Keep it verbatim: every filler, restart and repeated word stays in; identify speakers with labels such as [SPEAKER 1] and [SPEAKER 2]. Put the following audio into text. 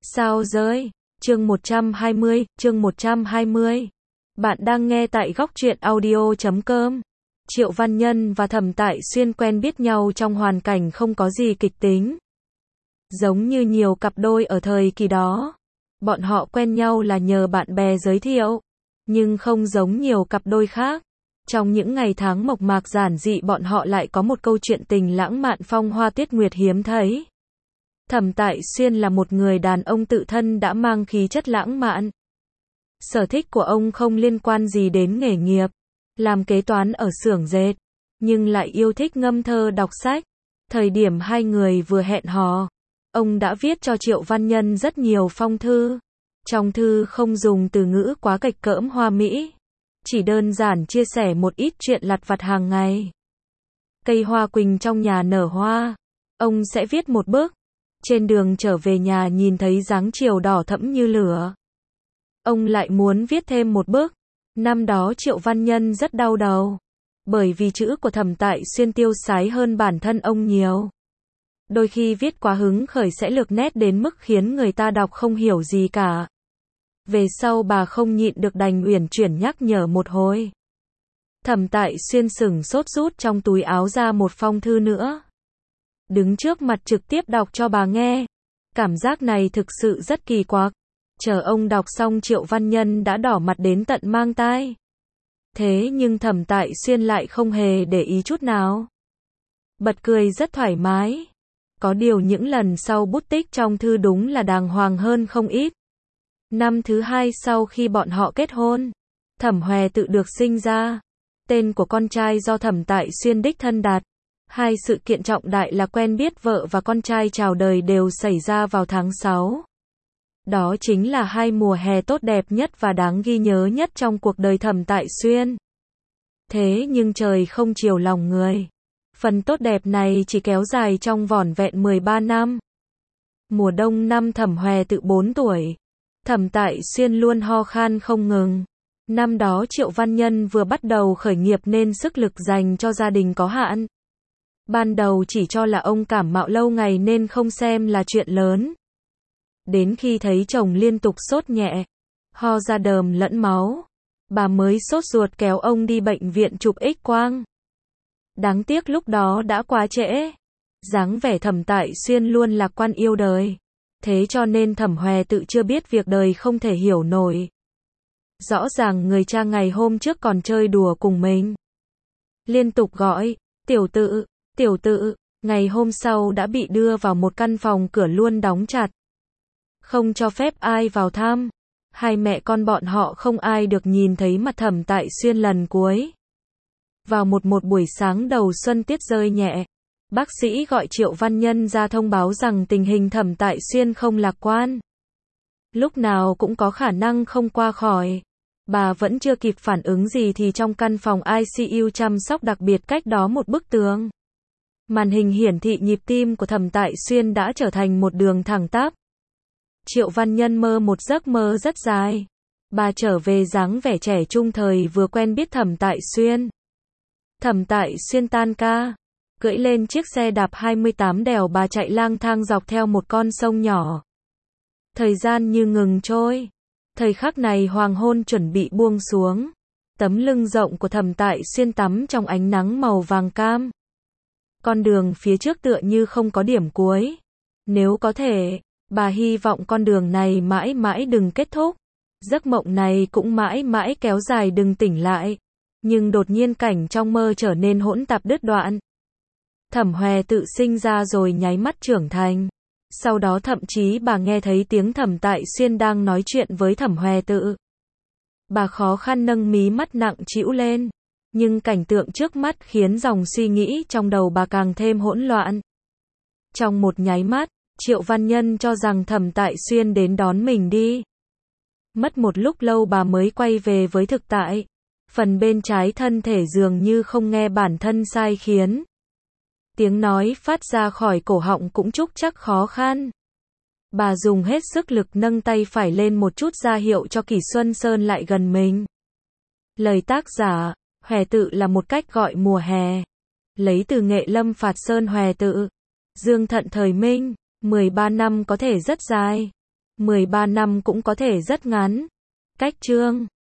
[SPEAKER 1] Sao rơi? Chương một trăm hai mươi, chương một trăm hai mươi. Bạn đang nghe tại góc truyện audio chấm com. Triệu Văn Nhân và Thẩm Tại Xuyên quen biết nhau trong hoàn cảnh không có gì kịch tính. Giống như nhiều cặp đôi ở thời kỳ đó. Bọn họ quen nhau là nhờ bạn bè giới thiệu. Nhưng không giống nhiều cặp đôi khác. Trong những ngày tháng mộc mạc giản dị bọn họ lại có một câu chuyện tình lãng mạn phong hoa tuyết nguyệt hiếm thấy. Thẩm Tại Xuyên là một người đàn ông tự thân đã mang khí chất lãng mạn. Sở thích của ông không liên quan gì đến nghề nghiệp, làm kế toán ở xưởng dệt, nhưng lại yêu thích ngâm thơ đọc sách. Thời điểm hai người vừa hẹn hò, ông đã viết cho Triệu Văn Nhân rất nhiều phong thư. Trong thư không dùng từ ngữ quá kịch cỡm hoa mỹ, chỉ đơn giản chia sẻ một ít chuyện lặt vặt hàng ngày. Cây hoa quỳnh trong nhà nở hoa, ông sẽ viết một bức. Trên đường trở về nhà nhìn thấy dáng chiều đỏ thẫm như lửa, ông lại muốn viết thêm một bức. Năm đó Triệu Văn Nhân rất đau đầu, bởi vì chữ của Thẩm Tại Xuyên tiêu sái hơn bản thân ông nhiều. Đôi khi viết quá hứng khởi sẽ lược nét đến mức khiến người ta đọc không hiểu gì cả. Về sau bà không nhịn được đành uyển chuyển nhắc nhở một hồi. Thẩm Tại Xuyên sửng sốt rút trong túi áo ra một phong thư nữa. Đứng trước mặt trực tiếp đọc cho bà nghe. Cảm giác này thực sự rất kỳ quặc. Chờ ông đọc xong Triệu Văn Nhân đã đỏ mặt đến tận mang tai. Thế nhưng Thẩm Tại Xuyên lại không hề để ý chút nào. Bật cười rất thoải mái. Có điều những lần sau bút tích trong thư đúng là đàng hoàng hơn không ít. Năm thứ hai sau khi bọn họ kết hôn, Thẩm Hòe Tự được sinh ra. Tên của con trai do Thẩm Tại Xuyên đích thân đặt. Hai sự kiện trọng đại là quen biết vợ và con trai chào đời đều xảy ra vào tháng sáu. Đó chính là hai mùa hè tốt đẹp nhất và đáng ghi nhớ nhất trong cuộc đời Thẩm Tại Xuyên. Thế nhưng trời không chiều lòng người. Phần tốt đẹp này chỉ kéo dài trong vỏn vẹn mười ba năm. Mùa đông năm Thẩm Hòe Tự bốn tuổi, Thẩm Tại Xuyên luôn ho khan không ngừng. Năm đó Triệu Văn Nhân vừa bắt đầu khởi nghiệp nên sức lực dành cho gia đình có hạn. Ban đầu chỉ cho là ông cảm mạo lâu ngày nên không xem là chuyện lớn. Đến khi thấy chồng liên tục sốt nhẹ, ho ra đờm lẫn máu, bà mới sốt ruột kéo ông đi bệnh viện chụp X-quang. Đáng tiếc lúc đó đã quá trễ. Dáng vẻ Thẩm Tại Xuyên luôn lạc quan yêu đời. Thế cho nên Thẩm Hòe Tự chưa biết việc đời không thể hiểu nổi. Rõ ràng người cha ngày hôm trước còn chơi đùa cùng mình. Liên tục gọi, tiểu tự, tiểu tự, ngày hôm sau đã bị đưa vào một căn phòng cửa luôn đóng chặt. Không cho phép ai vào thăm. Hai mẹ con bọn họ không ai được nhìn thấy mặt Thẩm Tại Xuyên lần cuối. Vào một một buổi sáng đầu xuân tiết rơi nhẹ, bác sĩ gọi Triệu Văn Nhân ra thông báo rằng tình hình Thẩm Tại Xuyên không lạc quan. Lúc nào cũng có khả năng không qua khỏi. Bà vẫn chưa kịp phản ứng gì thì trong căn phòng i xê u chăm sóc đặc biệt cách đó một bức tường. Màn hình hiển thị nhịp tim của Thẩm Tại Xuyên đã trở thành một đường thẳng tắp. Triệu Văn Nhân mơ một giấc mơ rất dài. Bà trở về dáng vẻ trẻ trung thời vừa quen biết Thẩm Tại Xuyên. Thẩm Tại Xuyên tan ca, cưỡi lên chiếc xe đạp hai mươi tám đèo bà chạy lang thang dọc theo một con sông nhỏ. Thời gian như ngừng trôi. Thời khắc này hoàng hôn chuẩn bị buông xuống. Tấm lưng rộng của Thẩm Tại Xuyên tắm trong ánh nắng màu vàng cam. Con đường phía trước tựa như không có điểm cuối. Nếu có thể, bà hy vọng con đường này mãi mãi đừng kết thúc. Giấc mộng này cũng mãi mãi kéo dài đừng tỉnh lại. Nhưng đột nhiên cảnh trong mơ trở nên hỗn tạp đứt đoạn. Thẩm Hòe Tự sinh ra rồi nháy mắt trưởng thành. Sau đó thậm chí bà nghe thấy tiếng Thẩm Tại Xuyên đang nói chuyện với Thẩm Hòe Tự. Bà khó khăn nâng mí mắt nặng trĩu lên. Nhưng cảnh tượng trước mắt khiến dòng suy nghĩ trong đầu bà càng thêm hỗn loạn. Trong một nháy mắt, Triệu Văn Nhân cho rằng Thẩm Tại Xuyên đến đón mình đi. Mất một lúc lâu bà mới quay về với thực tại. Phần bên trái thân thể dường như không nghe bản thân sai khiến. Tiếng nói phát ra khỏi cổ họng cũng trúc trắc khó khăn. Bà dùng hết sức lực nâng tay phải lên một chút ra hiệu cho Kỷ Xuân Sơn lại gần mình. Lời tác giả, Hòe Tự là một cách gọi mùa hè. Lấy từ Nghệ Lâm Phạt Sơn Hòe Tự. Dương Thận thời Minh, mười ba năm có thể rất dài. mười ba năm cũng có thể rất ngắn. Cách chương